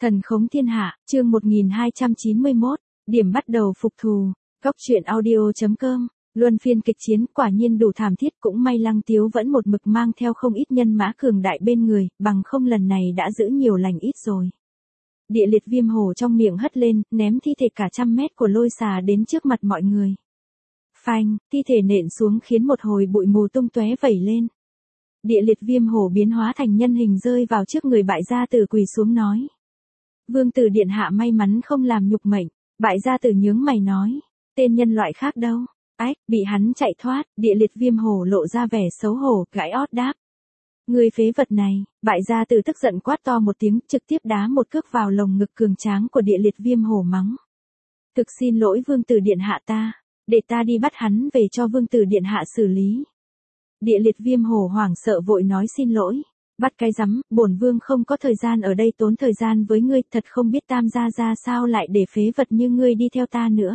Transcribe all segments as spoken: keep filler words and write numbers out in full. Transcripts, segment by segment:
Thần khống thiên hạ, chương một nghìn hai trăm chín mươi mốt, điểm bắt đầu phục thù. Góc truyện audio chấm com, luân phiên kịch chiến quả nhiên đủ thảm thiết, cũng may Lăng Tiếu vẫn một mực mang theo không ít nhân mã cường đại bên người, bằng không lần này đã giữ nhiều lành ít rồi. Địa liệt viêm hổ trong miệng hất lên, ném thi thể cả trăm mét của lôi xà đến trước mặt mọi người. Phanh, thi thể nện xuống khiến một hồi bụi mù tung tóe vẩy lên. Địa liệt viêm hổ biến hóa thành nhân hình rơi vào trước người bại gia tử quỳ xuống nói. Vương tử điện hạ may mắn không làm nhục mệnh, bại gia tử nhướng mày nói, tên nhân loại khác đâu, ách, bị hắn chạy thoát, địa liệt viêm hổ lộ ra vẻ xấu hổ, gãi ót đáp. Người phế vật này, bại gia tử tức giận quát to một tiếng, trực tiếp đá một cước vào lồng ngực cường tráng của địa liệt viêm hổ mắng. Thực xin lỗi vương tử điện hạ ta, để ta đi bắt hắn về cho vương tử điện hạ xử lý. Địa liệt viêm hổ hoảng sợ vội nói xin lỗi. Bắt cái rắm, bổn vương không có thời gian ở đây tốn thời gian với ngươi, thật không biết tam gia ra sao lại để phế vật như ngươi đi theo ta nữa.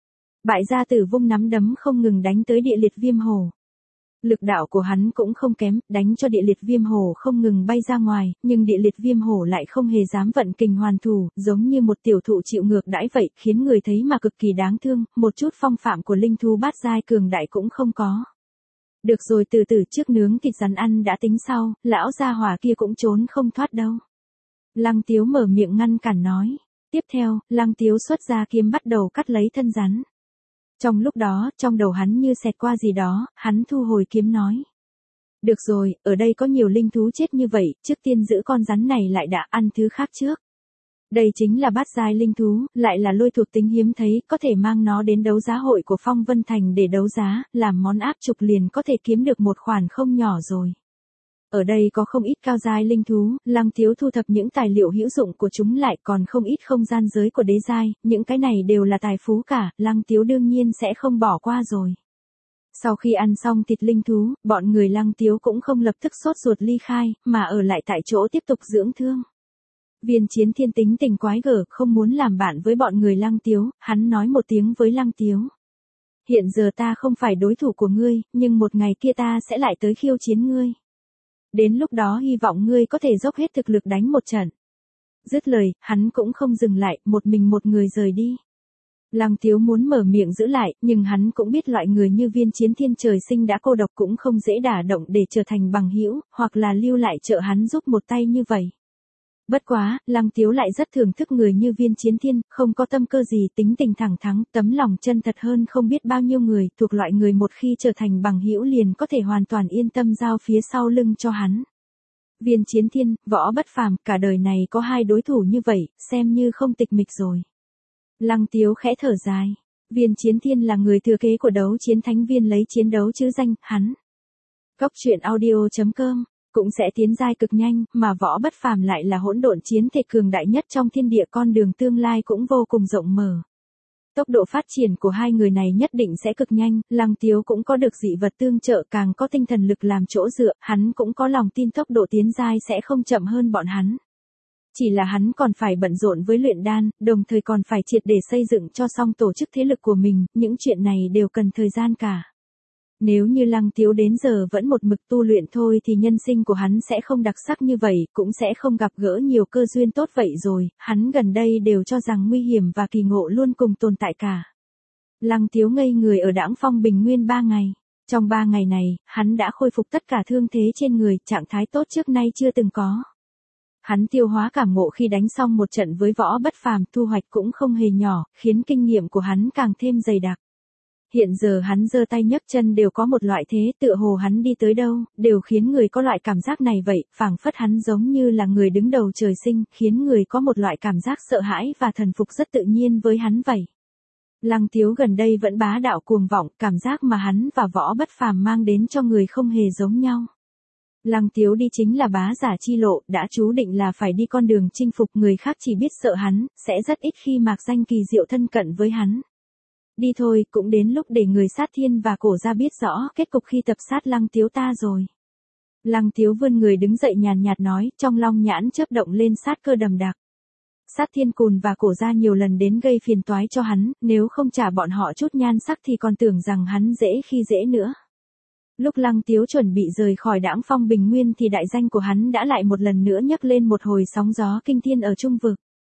Bại gia tử vung nắm đấm không ngừng đánh tới địa liệt viêm hổ. Lực đạo của hắn cũng không kém, đánh cho địa liệt viêm hổ không ngừng bay ra ngoài, nhưng địa liệt viêm hổ lại không hề dám vận kình hoàn thủ, giống như một tiểu thụ chịu ngược đãi vậy, khiến người thấy mà cực kỳ đáng thương, một chút phong phạm của linh thú bát giai cường đại cũng không có. Được rồi, từ từ, trước nướng thịt rắn ăn đã tính sau, lão gia hỏa kia cũng trốn không thoát đâu. Lăng Tiếu mở miệng ngăn cản nói. Tiếp theo, Lăng Tiếu xuất ra kiếm bắt đầu cắt lấy thân rắn. Trong lúc đó, trong đầu hắn như xẹt qua gì đó, hắn thu hồi kiếm nói. Được rồi, ở đây có nhiều linh thú chết như vậy, trước tiên giữ con rắn này lại đã, ăn thứ khác trước. Đây chính là bát giai linh thú, lại là lôi thuộc tính hiếm thấy, có thể mang nó đến đấu giá hội của Phong Vân Thành để đấu giá, làm món áp trục liền có thể kiếm được một khoản không nhỏ rồi. Ở đây có không ít cao giai linh thú, Lăng Tiếu thu thập những tài liệu hữu dụng của chúng lại, còn không ít không gian giới của đế giai, những cái này đều là tài phú cả, Lăng Tiếu đương nhiên sẽ không bỏ qua rồi. Sau khi ăn xong thịt linh thú, bọn người Lăng Tiếu cũng không lập tức sốt ruột ly khai, mà ở lại tại chỗ tiếp tục dưỡng thương. Viên Chiến Thiên tính tình quái gở, không muốn làm bạn với bọn người Lăng Tiếu, hắn nói một tiếng với Lăng Tiếu. Hiện giờ ta không phải đối thủ của ngươi, nhưng một ngày kia ta sẽ lại tới khiêu chiến ngươi. Đến lúc đó hy vọng ngươi có thể dốc hết thực lực đánh một trận. Dứt lời, hắn cũng không dừng lại, một mình một người rời đi. Lăng Tiếu muốn mở miệng giữ lại, nhưng hắn cũng biết loại người như Viên Chiến Thiên trời sinh đã cô độc cũng không dễ đả động để trở thành bằng hữu, hoặc là lưu lại trợ hắn giúp một tay như vậy. Bất quá, Lăng Tiếu lại rất thưởng thức người như Viên Chiến Thiên, không có tâm cơ gì, tính tình thẳng thắn, tấm lòng chân thật hơn không biết bao nhiêu người, thuộc loại người một khi trở thành bằng hữu liền có thể hoàn toàn yên tâm giao phía sau lưng cho hắn. Viên Chiến Thiên, võ bất phàm, cả đời này có hai đối thủ như vậy, xem như không tịch mịch rồi. Lăng Tiếu khẽ thở dài. Viên Chiến Thiên là người thừa kế của đấu chiến thánh viên lấy chiến đấu chứ danh, hắn. Góc truyện audio chấm com cũng sẽ tiến giai cực nhanh, mà võ bất phàm lại là hỗn độn chiến thể cường đại nhất trong thiên địa, con đường tương lai cũng vô cùng rộng mở. Tốc độ phát triển của hai người này nhất định sẽ cực nhanh, Lăng Tiếu cũng có được dị vật tương trợ, càng có tinh thần lực làm chỗ dựa, hắn cũng có lòng tin tốc độ tiến giai sẽ không chậm hơn bọn hắn. Chỉ là hắn còn phải bận rộn với luyện đan, đồng thời còn phải triệt để xây dựng cho xong tổ chức thế lực của mình, những chuyện này đều cần thời gian cả. Nếu như Lăng Tiếu đến giờ vẫn một mực tu luyện thôi thì nhân sinh của hắn sẽ không đặc sắc như vậy, cũng sẽ không gặp gỡ nhiều cơ duyên tốt vậy rồi, hắn gần đây đều cho rằng nguy hiểm và kỳ ngộ luôn cùng tồn tại cả. Lăng Tiếu ngây người ở Đãng Phong Bình Nguyên ba ngày. Trong ba ngày này, hắn đã khôi phục tất cả thương thế trên người, trạng thái tốt trước nay chưa từng có. Hắn tiêu hóa cảm ngộ khi đánh xong một trận với võ bất phàm, thu hoạch cũng không hề nhỏ, khiến kinh nghiệm của hắn càng thêm dày đặc. Hiện giờ hắn giơ tay nhấc chân đều có một loại thế, tựa hồ hắn đi tới đâu, đều khiến người có loại cảm giác này vậy, phảng phất hắn giống như là người đứng đầu trời sinh, khiến người có một loại cảm giác sợ hãi và thần phục rất tự nhiên với hắn vậy. Lăng Tiếu gần đây vẫn bá đạo cuồng vọng, cảm giác mà hắn và võ bất phàm mang đến cho người không hề giống nhau. Lăng Tiếu đi chính là bá giả chi lộ, đã chú định là phải đi con đường chinh phục, người khác chỉ biết sợ hắn, sẽ rất ít khi mạc danh kỳ diệu thân cận với hắn. Đi thôi, cũng đến lúc để người sát thiên và cổ ra biết rõ kết cục khi tập sát Lăng Tiếu ta rồi. Lăng Tiếu vươn người đứng dậy nhàn nhạt nói, trong long nhãn chớp động lên sát cơ đầm đặc. Sát thiên cùn và cổ ra nhiều lần đến gây phiền toái cho hắn, nếu không trả bọn họ chút nhan sắc thì còn tưởng rằng hắn dễ khi dễ nữa. Lúc Lăng Tiếu chuẩn bị rời khỏi Đãng Phong Bình Nguyên thì đại danh của hắn đã lại một lần nữa nhấc lên một hồi sóng gió kinh thiên ở trung vực.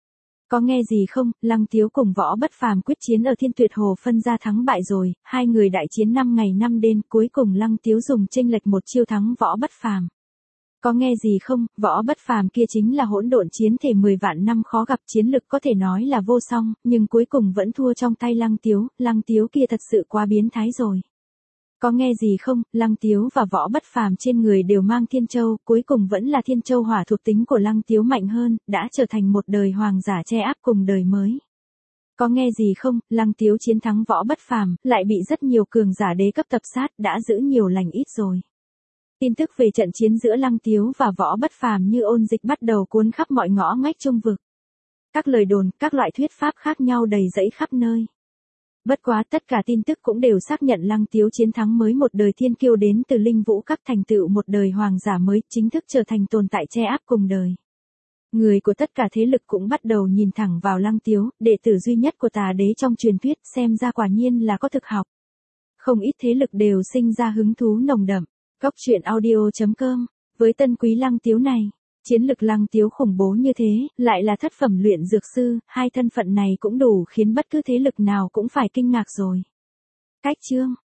Có nghe gì không, Lăng Tiếu cùng Võ Bất Phàm quyết chiến ở Thiên Tuyệt Hồ phân ra thắng bại rồi, hai người đại chiến năm ngày năm đêm, cuối cùng Lăng Tiếu dùng chênh lệch một chiêu thắng Võ Bất Phàm. Có nghe gì không, Võ Bất Phàm kia chính là hỗn độn chiến thể mười vạn năm khó gặp, chiến lực có thể nói là vô song, nhưng cuối cùng vẫn thua trong tay Lăng Tiếu, Lăng Tiếu kia thật sự quá biến thái rồi. Có nghe gì không, Lăng Tiếu và Võ Bất Phàm trên người đều mang Thiên Châu, cuối cùng vẫn là Thiên Châu hỏa thuộc tính của Lăng Tiếu mạnh hơn, đã trở thành một đời hoàng giả che áp cùng đời mới. Có nghe gì không, Lăng Tiếu chiến thắng Võ Bất Phàm, lại bị rất nhiều cường giả đế cấp tập sát, đã giữ nhiều lành ít rồi. Tin tức về trận chiến giữa Lăng Tiếu và Võ Bất Phàm như ôn dịch bắt đầu cuốn khắp mọi ngõ ngách Trung vực. Các lời đồn, các loại thuyết pháp khác nhau đầy rẫy khắp nơi. Bất quá tất cả tin tức cũng đều xác nhận Lăng Tiếu chiến thắng mới một đời thiên kiêu đến từ Linh Vũ Các thành tựu một đời hoàng giả mới, chính thức trở thành tồn tại che áp cùng đời. Người của tất cả thế lực cũng bắt đầu nhìn thẳng vào Lăng Tiếu, đệ tử duy nhất của tà đế trong truyền thuyết, xem ra quả nhiên là có thực học. Không ít thế lực đều sinh ra hứng thú nồng đậm. Góc truyện audio chấm com, với tân quý Lăng Tiếu này, chiến lực Lăng Tiếu khủng bố như thế, lại là thất phẩm luyện dược sư, hai thân phận này cũng đủ khiến bất cứ thế lực nào cũng phải kinh ngạc rồi. Cách chương